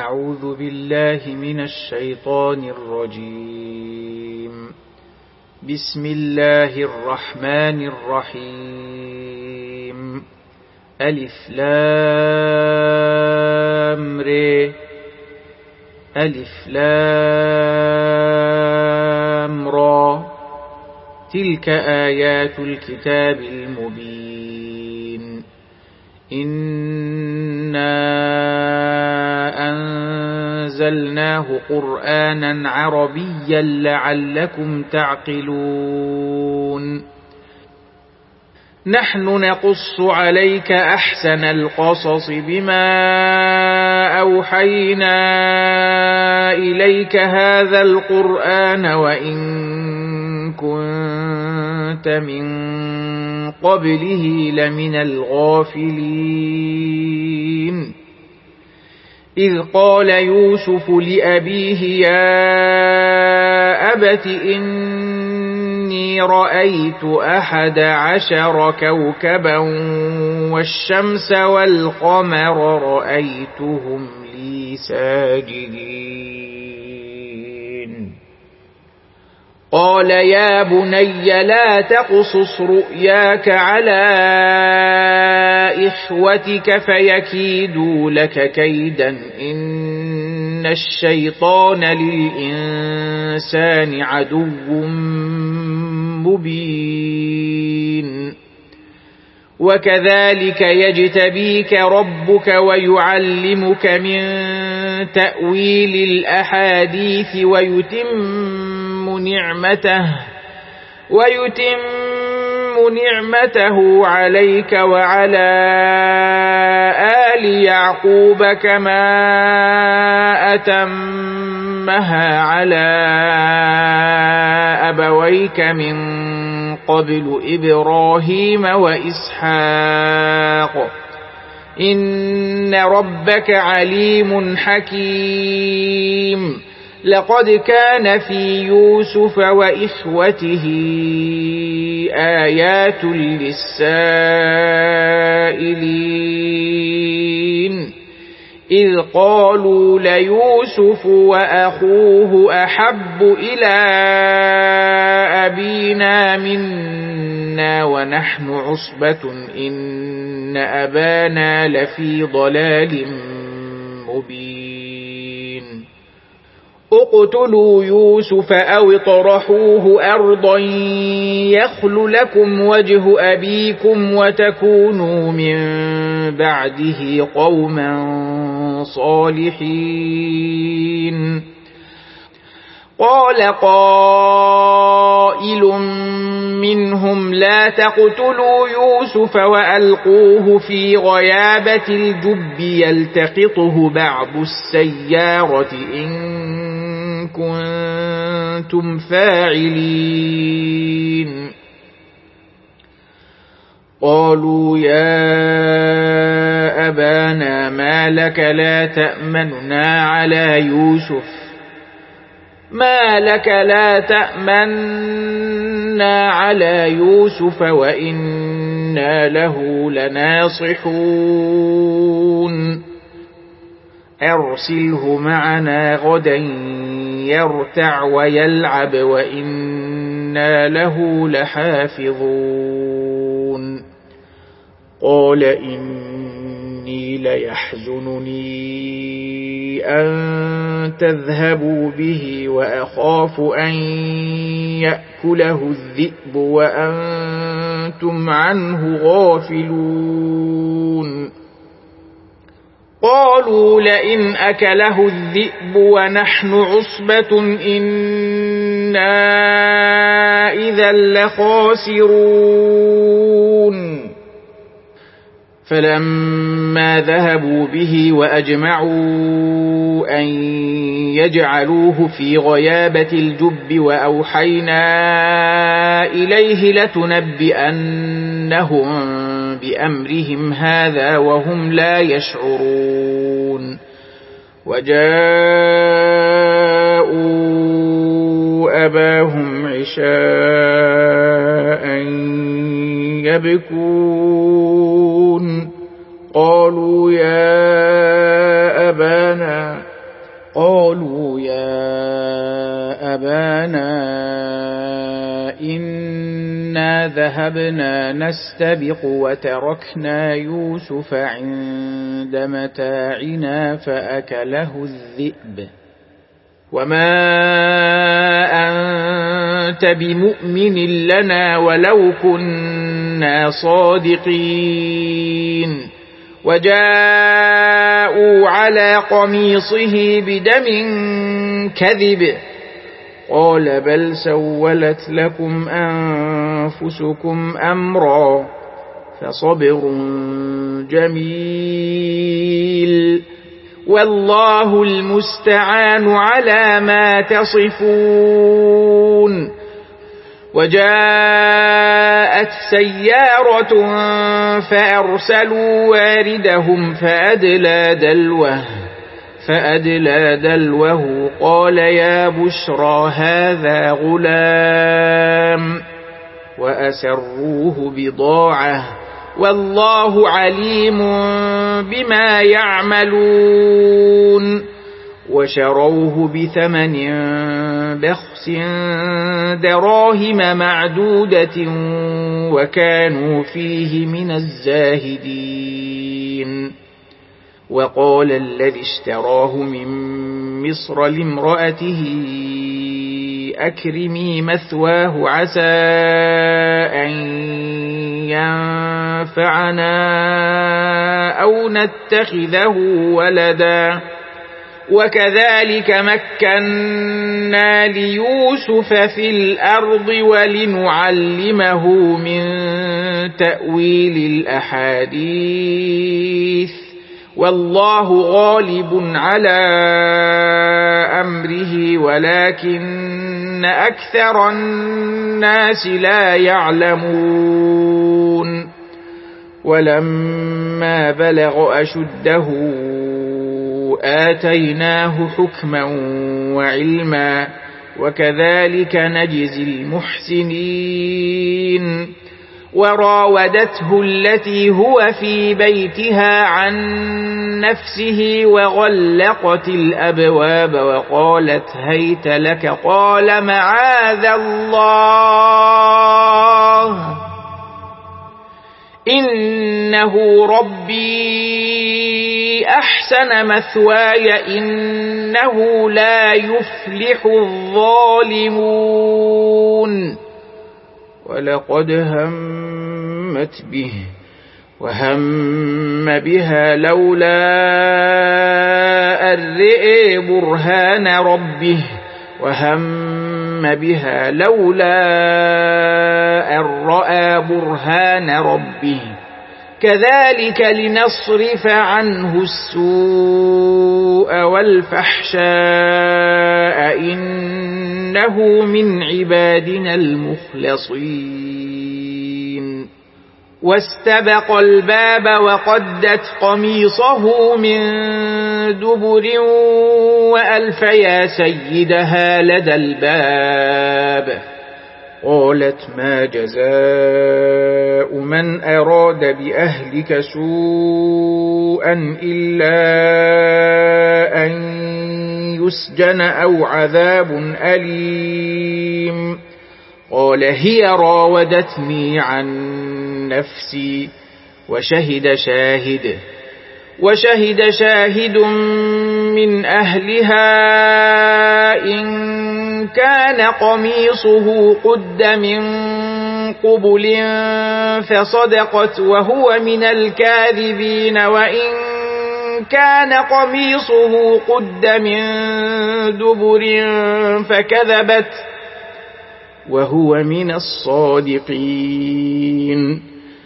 أعوذ بالله من الشيطان الرجيم. بسم الله الرحمن الرحيم. ألف لام ر ألف لام را تلك آيات الكتاب المبين. إنا أنزلناه قرآنا عربيا لعلكم تعقلون. نحن نقص عليك أحسن القصص بما أوحينا إليك هذا القرآن وإن كنت من قبله لمن الغافلين. إذ قال يوسف لأبيه يا أبت إني رأيت 11 كوكبا والشمس والقمر رأيتهم لي ساجدين. قال يا بني لا تقصص رؤياك على إخوتك فيكيدوا لك كيدا إن الشيطان للإنسان عدو مبين. وكذلك يجتبيك ربك ويعلمك من تأويل الأحاديث ويتم نعمته عليك وعلى آل يعقوب كما أتمها على أبويك من قبل إبراهيم وإسحاق إن ربك عليم حكيم. لقد كان في يوسف وإخوته آيات للسائلين إذ قالوا ليوسف وأخوه أحب إلى أبينا منا ونحن عصبة إن أبانا لفي ضلال مبين. اقتلوا يوسف أو اطرحوه أرضا يخل لكم وجه أبيكم وتكونوا من بعده قوما صالحين. قال قائل منهم لا تقتلوا يوسف وألقوه في غيابة الجب يلتقطه بعض السيارة إن كنتم فاعلين. قالوا يا أبانا ما لك لا تأمننا على يوسف وإنا له لناصحون. أرسله معنا غدا يرتع ويلعب وإنا له لحافظون. قال إني ليحزنني أن تذهبوا به وأخاف أن يأكله الذئب وأنتم عنه غافلون. قالوا لئن أكله الذئب ونحن عصبة إنا إذا لخاسرون. فلما ذهبوا به وأجمعوا أن يجعلوه في غيابة الجب وأوحينا إليه لتنبئنهم بأمرهم هذا وهم لا يشعرون. وجاءوا أباهم عشاء يبكون. قالوا يا أبانا قالوا يا أبانا إنا ذهبنا نستبق وتركنا يوسف عند متاعنا فأكله الذئب وما أنت بمؤمن لنا ولو كنا صادقين وجاءوا على قميصه بدم كذب قال بل سولت لكم أنفسكم أمرا فصبر جميل والله المستعان على ما تصفون وجاءت سيارة فأرسلوا واردهم فأدلى دلوه قال يا بشرى هذا غلام وأسروه بضاعة والله عليم بما يعملون وشروه بثمن بخس دراهم معدودة وكانوا فيه من الزاهدين وقال الذي اشتراه من مصر لامرأته أكرمي مثواه عسى أن ينفعنا أو نتخذه ولدا وكذلك مكنا ليوسف في الأرض ولنعلمه من تأويل الأحاديث والله غالب على أمره ولكن أكثر الناس لا يعلمون ولما بلغ أشده آتيناه حكما وعلما وكذلك نجزي المحسنين وراودته التي هو في بيتها عن نفسه وغلقت الأبواب وقالت هيت لك قال معاذ الله إنه ربي أحسن مثواي إنه لا يفلح الظالمون ولقد همت به وهم بها لولا أن رئي برهان ربه وهم بها لولا أن رأى برهان ربه كذلك لنصرف عنه السوء والفحشاء إنه من عبادنا المخلصين واستبق الباب وقدت قميصه من دبر وألف يا سيدها لدى الباب قالت ما جزاء من أراد بأهلك سوءا إلا أن يسجن أو عذاب أليم قال هي راودتني عن نفسي وشهد شاهد من أهلها إن كان قميصه قد من قبل فصدقت وهو من الكاذبين وإن كان قميصه قد من دبر فكذبت وهو من الصادقين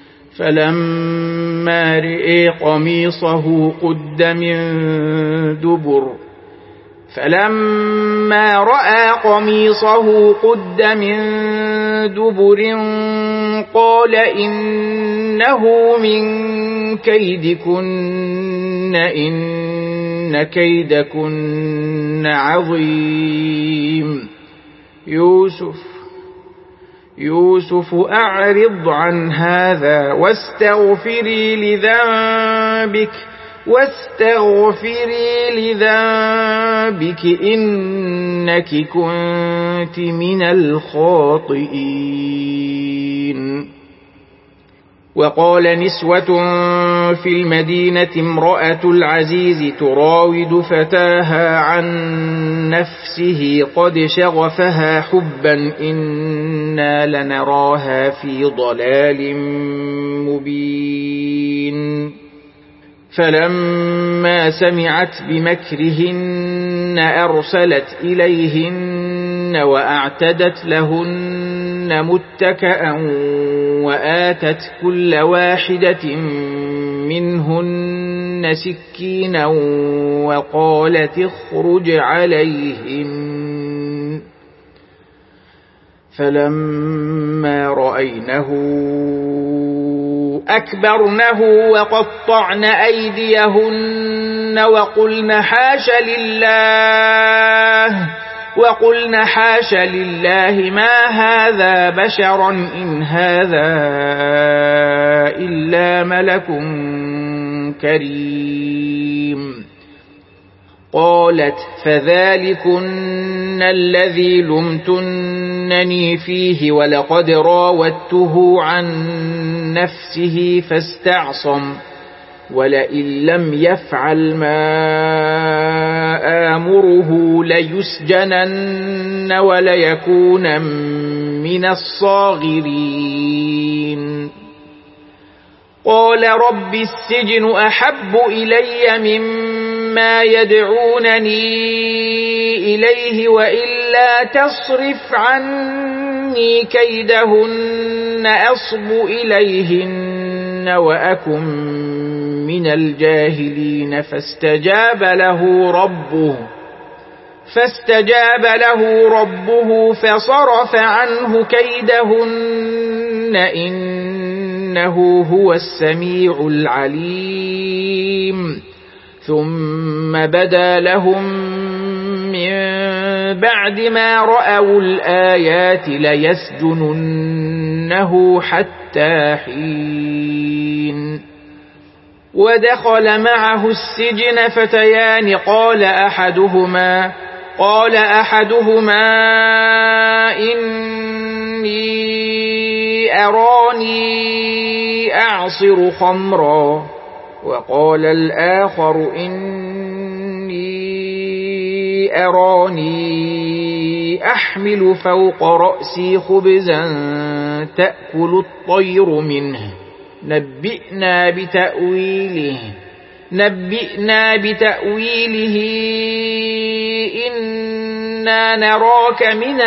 فلما رئي قميصه قد من دبر فلما رأى قميصه قد من دبر قال إنه من كيدكن إن كيدكن عظيم يوسف أعرض عن هذا واستغفري لذنبك واستغفري لذنبك إنك كنت من الخاطئين. وقال نسوة في المدينة امرأة العزيز تراود فتاها عن نفسه قد شغفها حبا إنا لنراها في ضلال مبين. فلما سمعت بمكرهن أرسلت إليهن وأعتدت لهن متكأ وآتت كل واحدة منهن سكينا وقالت اخرج عليهن. فلما رأينه أكبرنه وقطعن أيديهن وقلن حاش لله ما هذا بشرا إن هذا إلا ملك كريم. قالت فذلكن الذي لمتنني فيه ولقد راودته عن نفسه فاستعصم ولئن لم يفعل ما آمره ليسجنن وليكون من الصاغرين. قال رب السجن أحب إلي مما يدعونني إليه وإلا تصرف عني كيدهن أصب إليهن وأكن من الجاهلين. فاستجاب له ربه فصرف عنه كيدهن إنه هو السميع العليم. ثم بدا لهم من بعد ما رأوا الآيات ليسجننه حتى حين. ودخل معه السجن فتيان قال أحدهما إني أراني أعصر خمرا وقال الآخر إني أراني أحمل فوق رأسي خبزا تأكل الطير منه نبئنا بتأويله إنا نراك من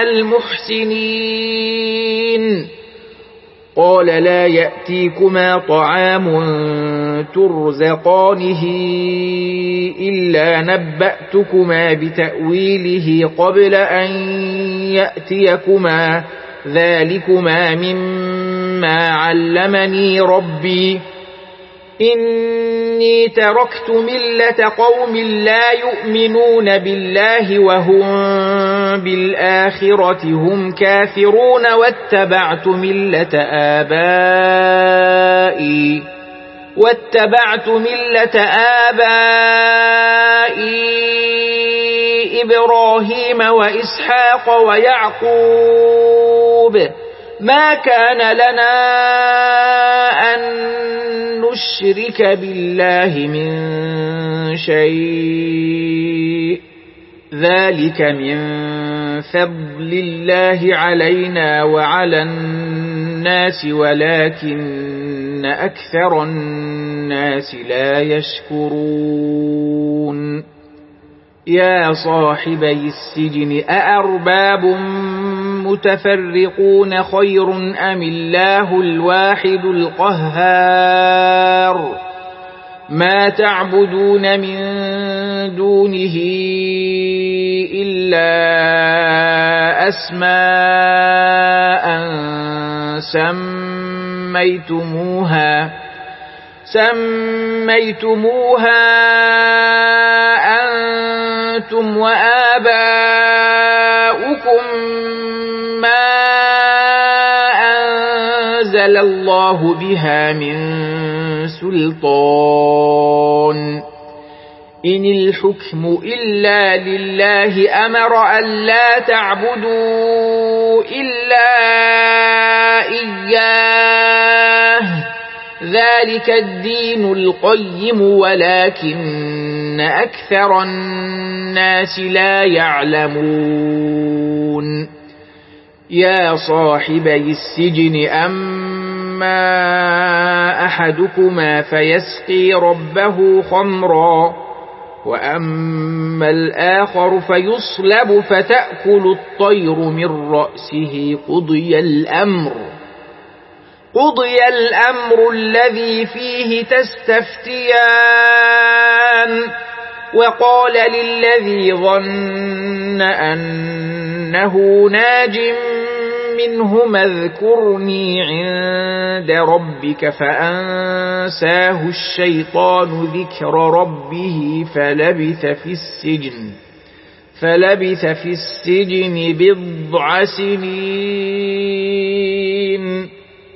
المحسنين. قال لا يأتيكما طعام ترزقانه إلا نبأتكما بتأويله قبل أن يأتيكما ذلكما مما علمني ربي إني تركت ملة قوم لا يؤمنون بالله وهم بالآخرة هم كافرون واتبعت ملة آبائي إبراهيم وإسحاق ويعقوب ما كان لنا أن نشرك بالله من شيء ذلك من فضل الله علينا وعلى الناس ولكن أكثر الناس لا يشكرون. يا صاحبي السجن أأرباب متفرقون خير أم الله الواحد القهار ما تعبدون من دونه إلا أسماء سميتموها أنتم وآباؤكم ما أنزل الله بها من سلطان إن الحكم إلا لله أمر ألا تعبدوا إلا إياه ذلك الدين القيم ولكن أكثر الناس لا يعلمون يا صاحبي السجن أما أحدكما فيسقي ربه خمرا وأما الآخر فيصلب فتأكل الطير من رأسه قضي الأمر الذي فيه تستفتيان وقال للذي ظن أنه ناج منهما اذكرني عند ربك فأنساه الشيطان ذكر ربه فلبث في السجن بضع سنين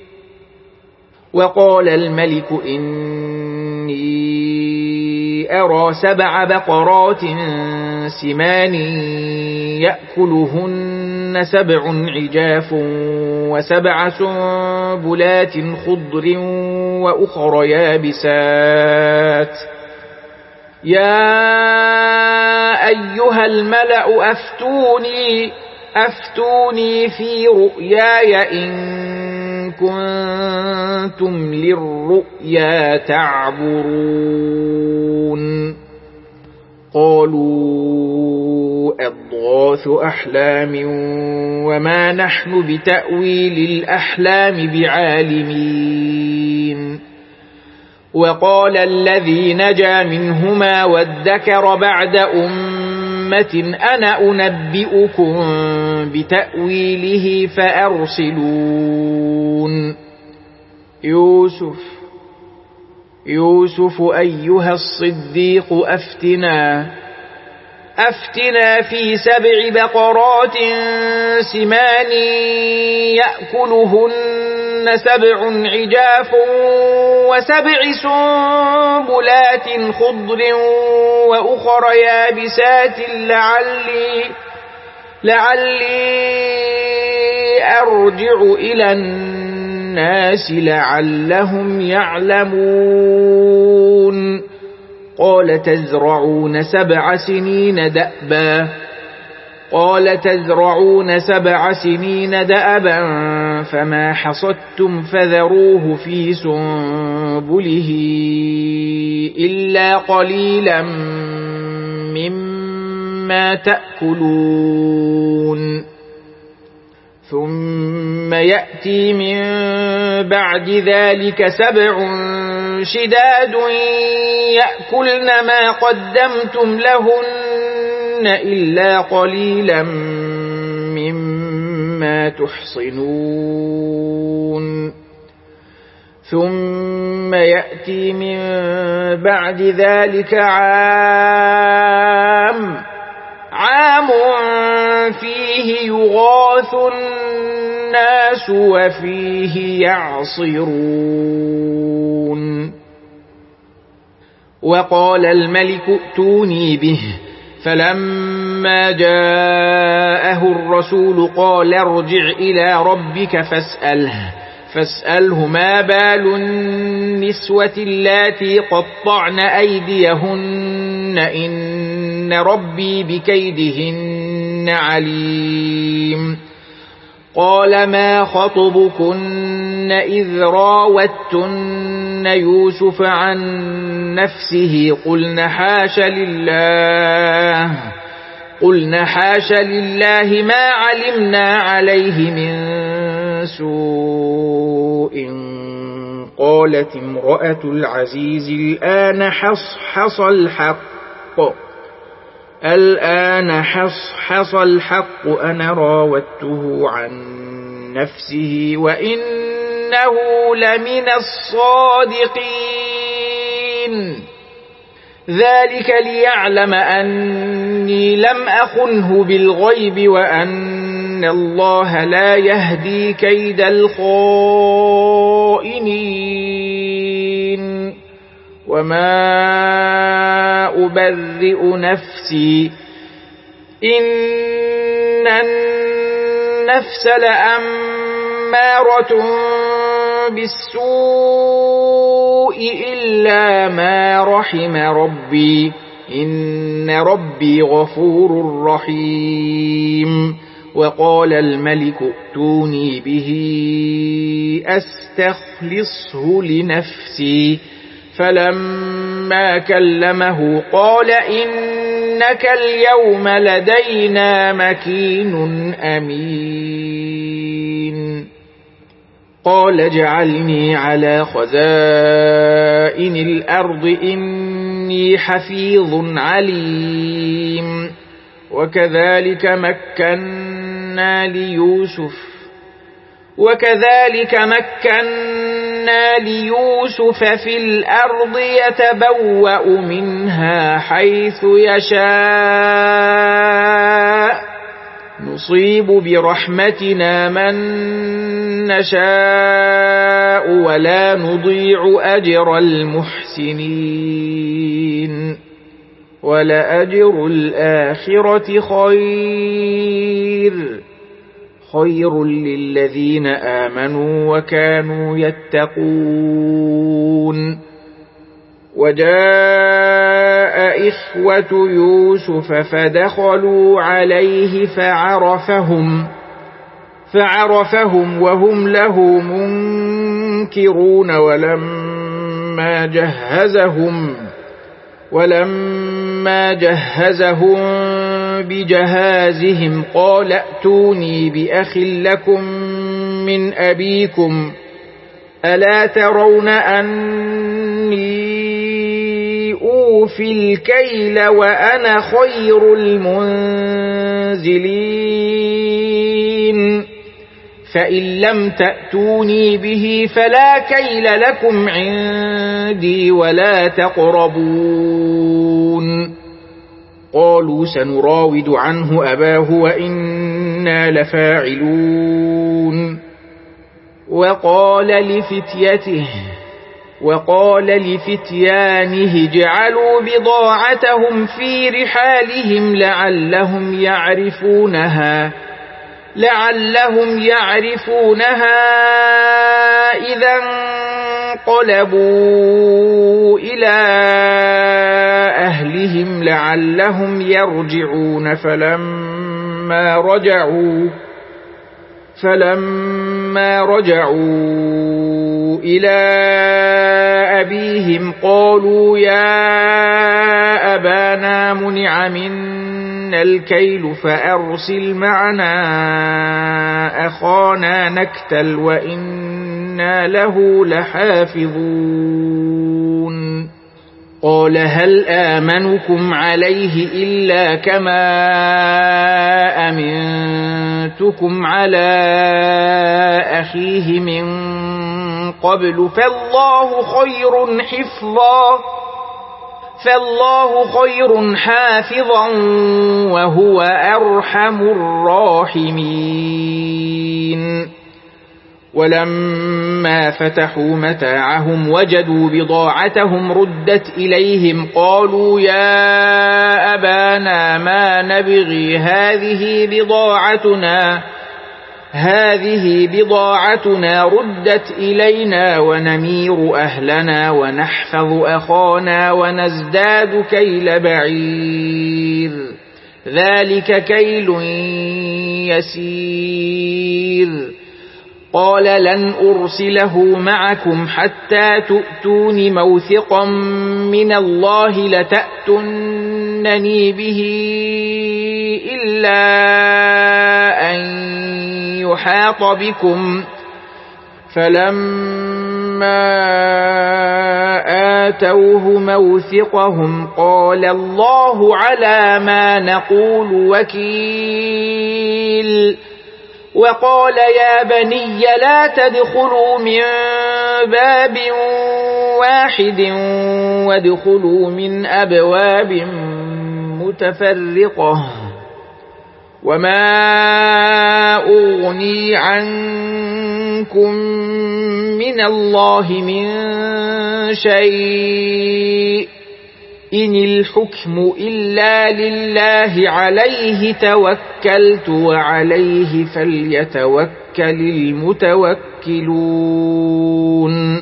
وقال الملك إني أرى 7 بقرات سمان يأكلهن 7 عجاف و7 سنبلات خضر وأخر يابسات يا أيها الملأ أفتوني في رؤياي إن كنتم للرؤيا تعبرون قالوا أضغاث أحلام وما نحن بتأويل الأحلام بعالمين وقال الذي نجا منهما وادكر بعد أمة أنا أنبئكم بتأويله فأرسلون يوسف أيها الصديق أفتنا في 7 بقرات سمان يأكلهن 7 عجاف و7 سنبلات خضر وأخر يابسات لعلي أرجع إلى الناس لعلهم يعلمون قال تزرعون 7 سنين دأبا فما حصدتم فذروه في سنبله إلا قليلا مما تأكلون ثم يأتي من بعد ذلك 7 شداد يأكلن ما قدمتم لهن إلا قليلا مما تحصنون ثم يأتي من بعد ذلك عام فيه يغاث الناس وفيه يعصرون وقال الملك ائتوني به فلما جاءه الرسول قال ارجع إلى ربك فاسأله ما بال النسوة اللاتي قطعن أيديهن إن ربي بكيدهن عليم قال ما خطبكن إذ راوتن يوسف عن نفسه قلن حاش لله ما علمنا عليه من سوء قالت امرأة العزيز الآن حصحص الحق أنا راودته عن نفسه وإنه لمن الصادقين ذلك ليعلم أني لم أخنه بالغيب وأن الله لا يهدي كيد الخائنين وما أبرئ نفسي إن النفس لأمارة بالسوء إلا ما رحم ربي إن ربي غفور رحيم. وقال الملك ائتوني به أستخلصه لنفسي فلما كلمه قال إنك اليوم لدينا مكين أمين. قال اجعلني على خزائن الأرض إني حفيظ عليم. وكذلك مكنا ليوسف في الأرض يتبوأ منها حيث يشاء نصيب برحمتنا من نشاء ولا نضيع أجر المحسنين ولأجر الآخرة خير للذين آمنوا وكانوا يتقون. وجاء إخوة يوسف فدخلوا عليه فعرفهم وهم له منكرون ولما جهزهم بجهازهم قال ائتوني بأخ لكم من أبيكم ألا ترون أني أوفي الكيل وأنا خير المنزلين فإن لم تأتوني به فلا كيل لكم عندي ولا تقربون. قالوا سنراود عنه أباه وإنا لفاعلون. وقال لفتيانه جعلوا بضاعتهم في رحالهم لعلهم يعرفونها إذا انقلبوا إلى أهلهم لعلهم يرجعون. فلما رجعوا إلى أبيهم قالوا يا أبانا منع منا الكيل فأرسل معنا أخانا نكتل وإنا له لحافظون. قال هل آمنكم عليه إلا كما أمنتكم على أخيه من قبل فالله خير حافظا وهو أرحم الراحمين. ولما فتحوا متاعهم وجدوا بضاعتهم ردت إليهم قالوا يا أبانا ما نبغي هذه بضاعتنا ردت إلينا ونمير أهلنا ونحفظ أخانا ونزداد كيل بعير ذلك كيل يسير. قال لن أرسله معكم حتى تؤتون موثقا من الله لتأتونني به إلا أن يحاط بكم. فلما آتوه موثقهم قال الله على ما نقول وكيل. وقال يا بني لا تدخلوا من باب واحد وادخلوا من أبواب متفرقة وما أغني عنكم من الله من شيء إن الحكم إلا لله عليه توكلت وعليه فليتوكل المتوكلون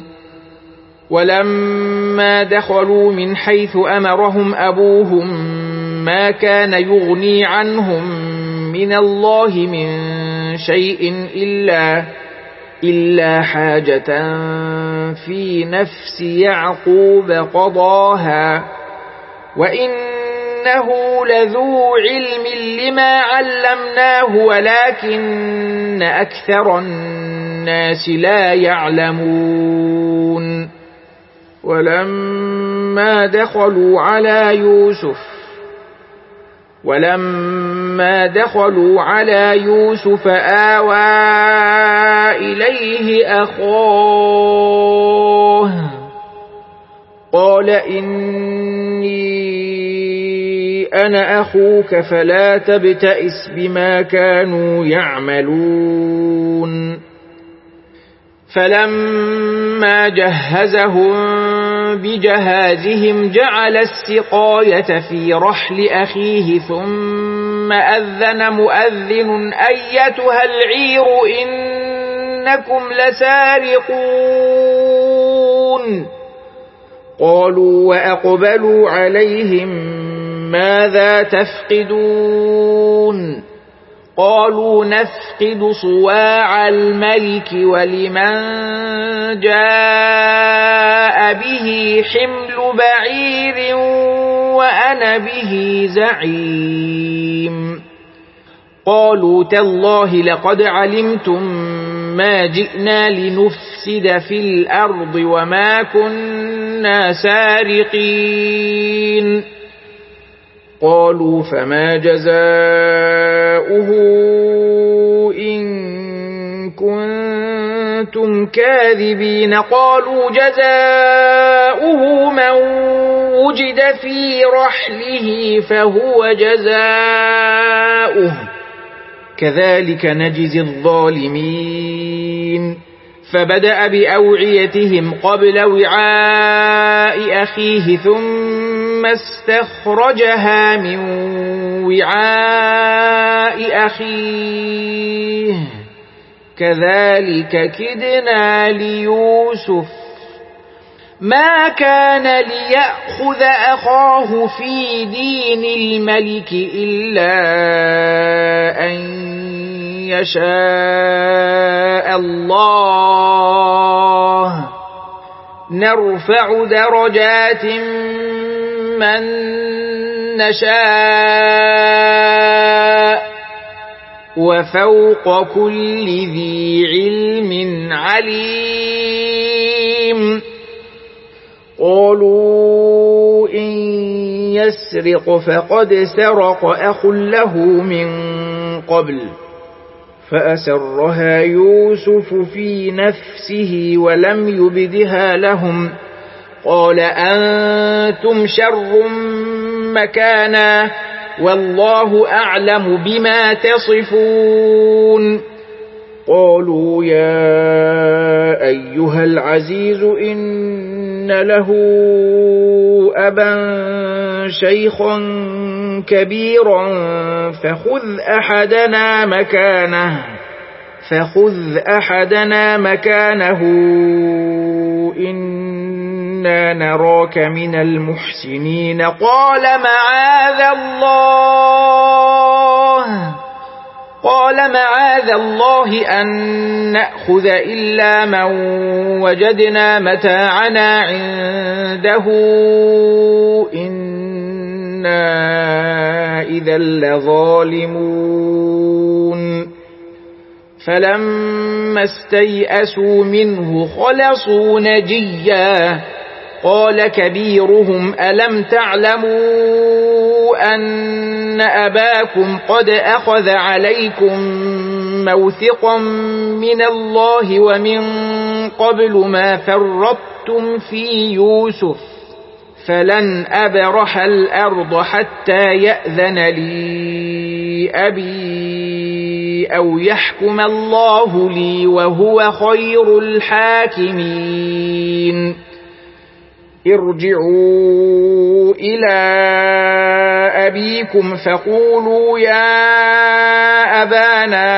ولما دخلوا من حيث أمرهم أبوهم ما كان يغني عنهم من الله من شيء إلا حاجة في نفس يعقوب قضاها وإنه لذو علم لما علمناه ولكن أكثر الناس لا يعلمون ولما دخلوا على يوسف آوى إليه أخاه قال إني أنا أخوك فلا تبتئس بما كانوا يعملون فلما جهزهم بجهازهم جعل السقاية في رحل أخيه ثم أذن مؤذن أيتها العير إنكم لسارقون قالوا وأقبلوا عليهم ماذا تفقدون قالوا نفقد صواع الملك ولمن جاء به حمل بعير وأنا به زعيم قالوا تالله لقد علمتم ما جئنا لنفسد في الأرض وما كنا سارقين قالوا فما جزاؤه إن كنتم كاذبين قالوا جزاؤه من وجد في رحله فهو جزاؤه كذلك نجزي الظالمين فبدأ بأوعيتهم قبل وعاء أخيه ثم استخرجها من وعاء أخيه كذلك كدنا ليوسف ما كان ليأخذ أخاه في دين الملك إلا أن يشاء الله نرفع درجات من نشاء وفوق كل ذي علم عليم قالوا إن يسرق فقد سرق أخ له من قبل فأسرها يوسف في نفسه ولم يبدها لهم قال أنتم شر مكانا والله أعلم بما تصفون قالوا يا أيها العزيز إن له أبا شيخا كبيرا فخذ أحدنا مكانه إنا نراك من المحسنين قال معاذ الله أن نأخذ إلا من وجدنا متاعنا عنده إنا إذا لظالمون فلما استيئسوا منه خلصوا نجيا قال كبيرهم ألم تعلموا أن أباكم قد أخذ عليكم موثقا من الله ومن قبل ما فرطتم في يوسف فلن أبرح الأرض حتى يأذن لي أبي أو يحكم الله لي وهو خير الحاكمين ارجعوا إلى أبيكم فقولوا يا أبانا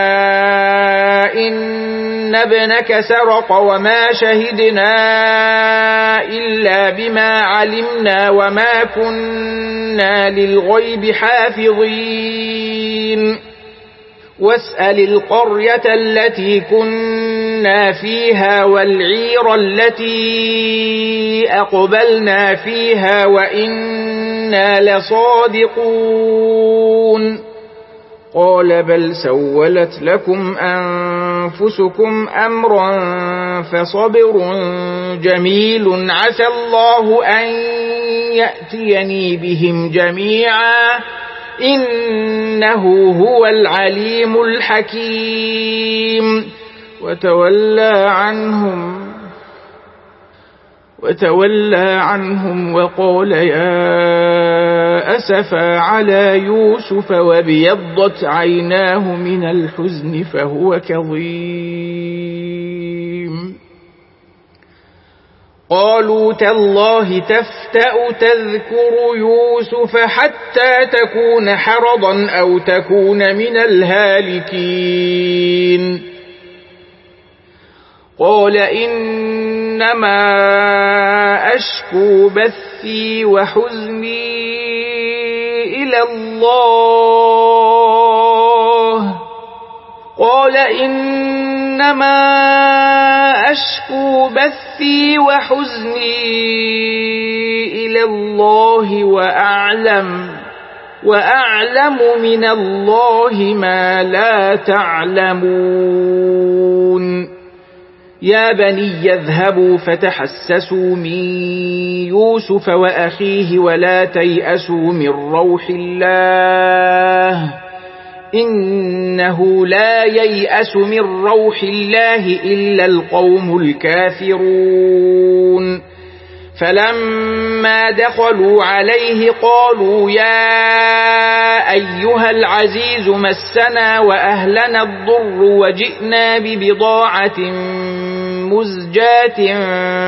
إن ابنك سرق وما شهدنا إلا بما علمنا وما كنا للغيب حافظين واسأل القرية التي كنا فيها والعير التي أقبلنا فيها وإنا لصادقون قال بل سولت لكم أنفسكم أمرا فصبر جميل عسى الله أن يأتيني بهم جميعا إنه هو العليم الحكيم وتولى عنهم وقال يا أسفا على يوسف وابيضت عيناه من الحزن فهو كظيم قالوا تالله تفتأ تذكر يوسف حتى تكون حرضا أو تكون من الهالكين قال إنما أشكو بثي وحزني إلى الله وأعلم من الله ما لا تعلمون يا بني يذهبوا فتحسسوا من يوسف وأخيه ولا تيأسوا من روح الله إنه لا ييأس من روح الله إلا القوم الكافرون فلما دخلوا عليه قالوا يا أيها العزيز مسنا وأهلنا الضر وجئنا ببضاعة مزجاة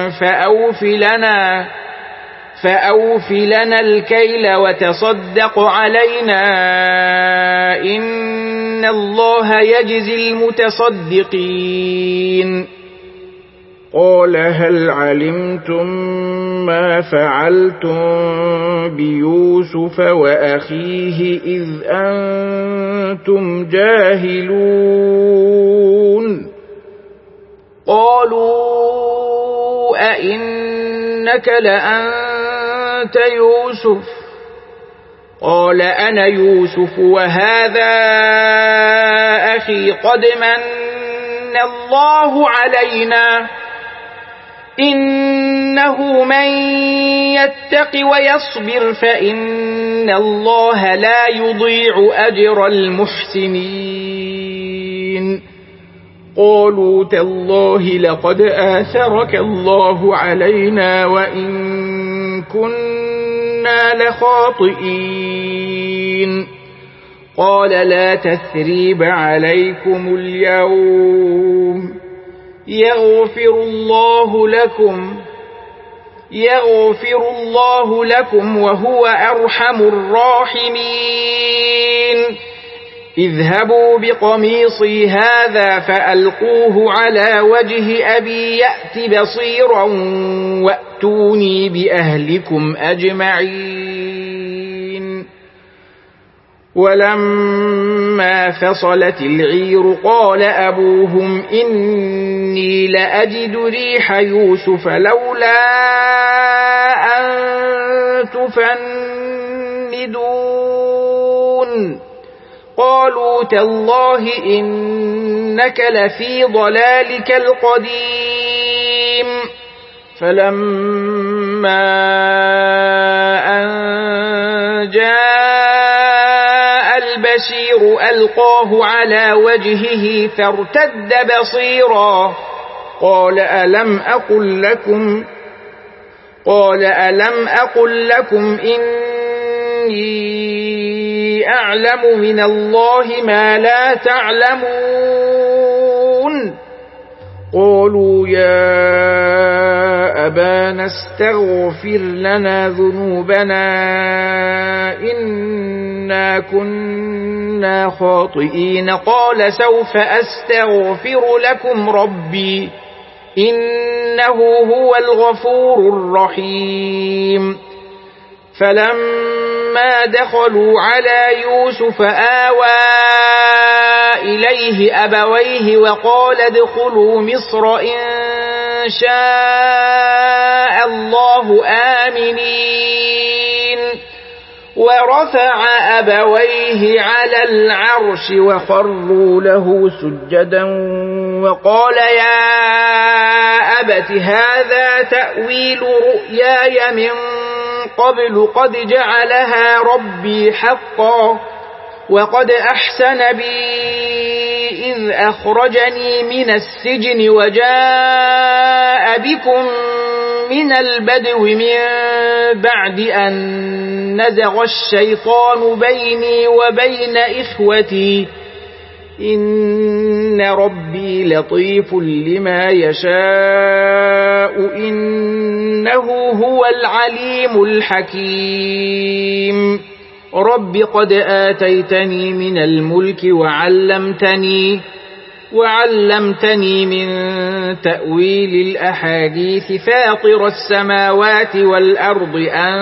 فأوف لنا الكيل وتصدق علينا إن الله يجزي المتصدقين قال هل علمتم ما فعلتم بيوسف وأخيه إذ أنتم جاهلون قالوا أئنك لأنت يوسف قال أنا يوسف وهذا أخي قد من الله علينا إنه من يتق ويصبر فإن الله لا يضيع أجر المحسنين قالوا تالله لقد آثرك الله علينا وإن كنا لخاطئين قال لا تثريب عليكم اليوم يغفر الله لكم وهو أرحم الراحمين اذهبوا بقميصي هذا فألقوه على وجه أبي يأت بصيرا وأتوني بأهلكم أجمعين ولما فصلت العير قال أبوهم إني لأجد ريح يوسف لولا أن تفندون قالوا تالله إنك لفي ضلالك القديم فلما أن جاء البشير ألقاه على وجهه فارتد بصيرا قال ألم أقل لكم إني أعلم من الله ما لا تعلمون قالوا يا أبانا استغفر لنا ذنوبنا إنا كنا خاطئين قال سوف أستغفر لكم ربي إنه هو الغفور الرحيم فلما دخلوا على يوسف آوى إليه أبويه وقال ادخلوا مصر إن شاء الله آمنين ورفع أبويه على العرش وخروا له سجدا وقال يا أبت هذا تأويل رؤياي من قبل قد جعلها ربي حقا وقد أحسن بي إذ أخرجني من السجن وجاء بكم من البدو من بعد أن نزغ الشيطان بيني وبين إخوتي إن ربي لطيف لما يشاء إنه هو العليم الحكيم رب قد آتيتني من الملك وعلمتني من تأويل الأحاديث فاطر السماوات والأرض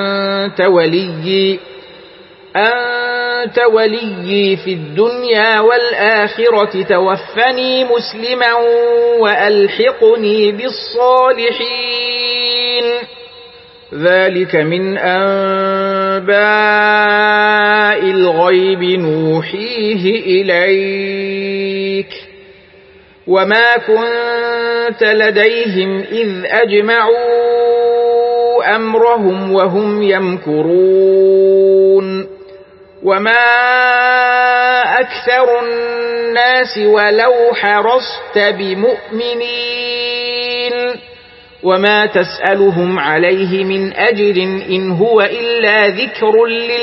أنت وليي في الدنيا والآخرة توفني مسلما وألحقني بالصالحين ذلك من أنباء الغيب نوحيه إليك وما كنت لديهم إذ أجمعوا أمرهم وهم يمكرون وما أكثر الناس ولو حرصت بمؤمنين وما تسألهم عليه من أجر إن هو إلا ذكر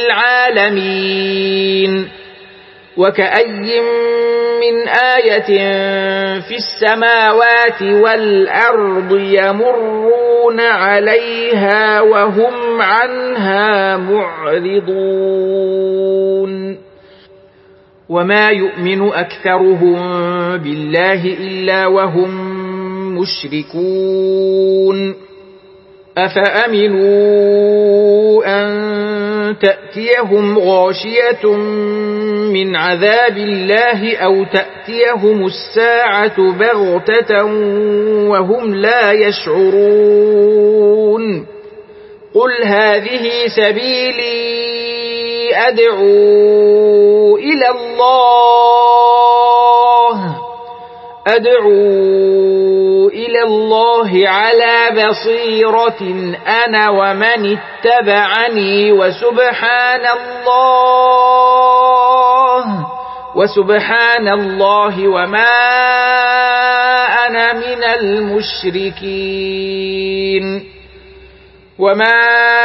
للعالمين وكأي من آية في السماوات والأرض يمرون عليها وهم عنها معرضون وما يؤمن أكثرهم بالله إلا وهم مشركون أفأمنوا أن تأتيهم غاشية من عذاب الله أو تأتيهم الساعة بغتة وهم لا يشعرون قل هذه سبيلي أدعو إلى الله على بصيرة أنا ومن اتبعني وسبحان الله وما أنا من المشركين وما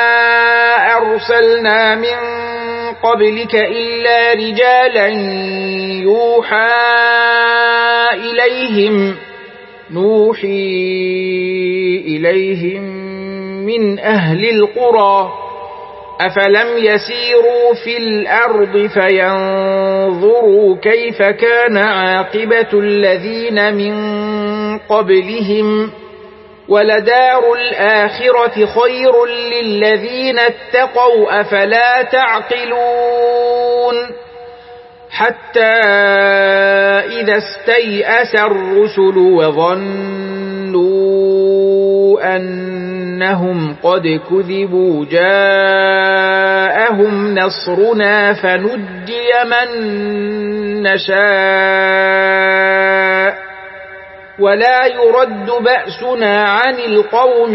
أرسلنا من قبلك إلا رجالا يوحى إليهم من أهل القرى أفلم يسيروا في الأرض فينظروا كيف كان عاقبة الذين من قبلهم ولدار الآخرة خير للذين اتقوا أفلا تعقلون حتى إذا استيأس الرسل وظنوا أنهم قد كذبوا جاءهم نصرنا فنجي من نشاء ولا يرد بأسنا عن القوم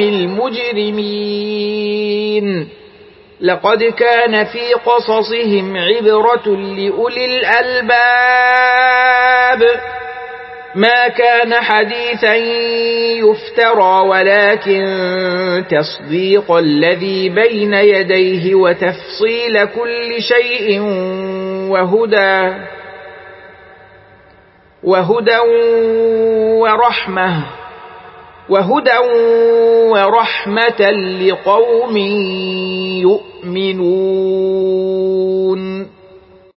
المجرمين لقد كان في قصصهم عبرة لأولي الألباب ما كان حديثا يفترى ولكن تصديق الذي بين يديه وتفصيل كل شيء وهدى ورحمة لقوم يؤمنون.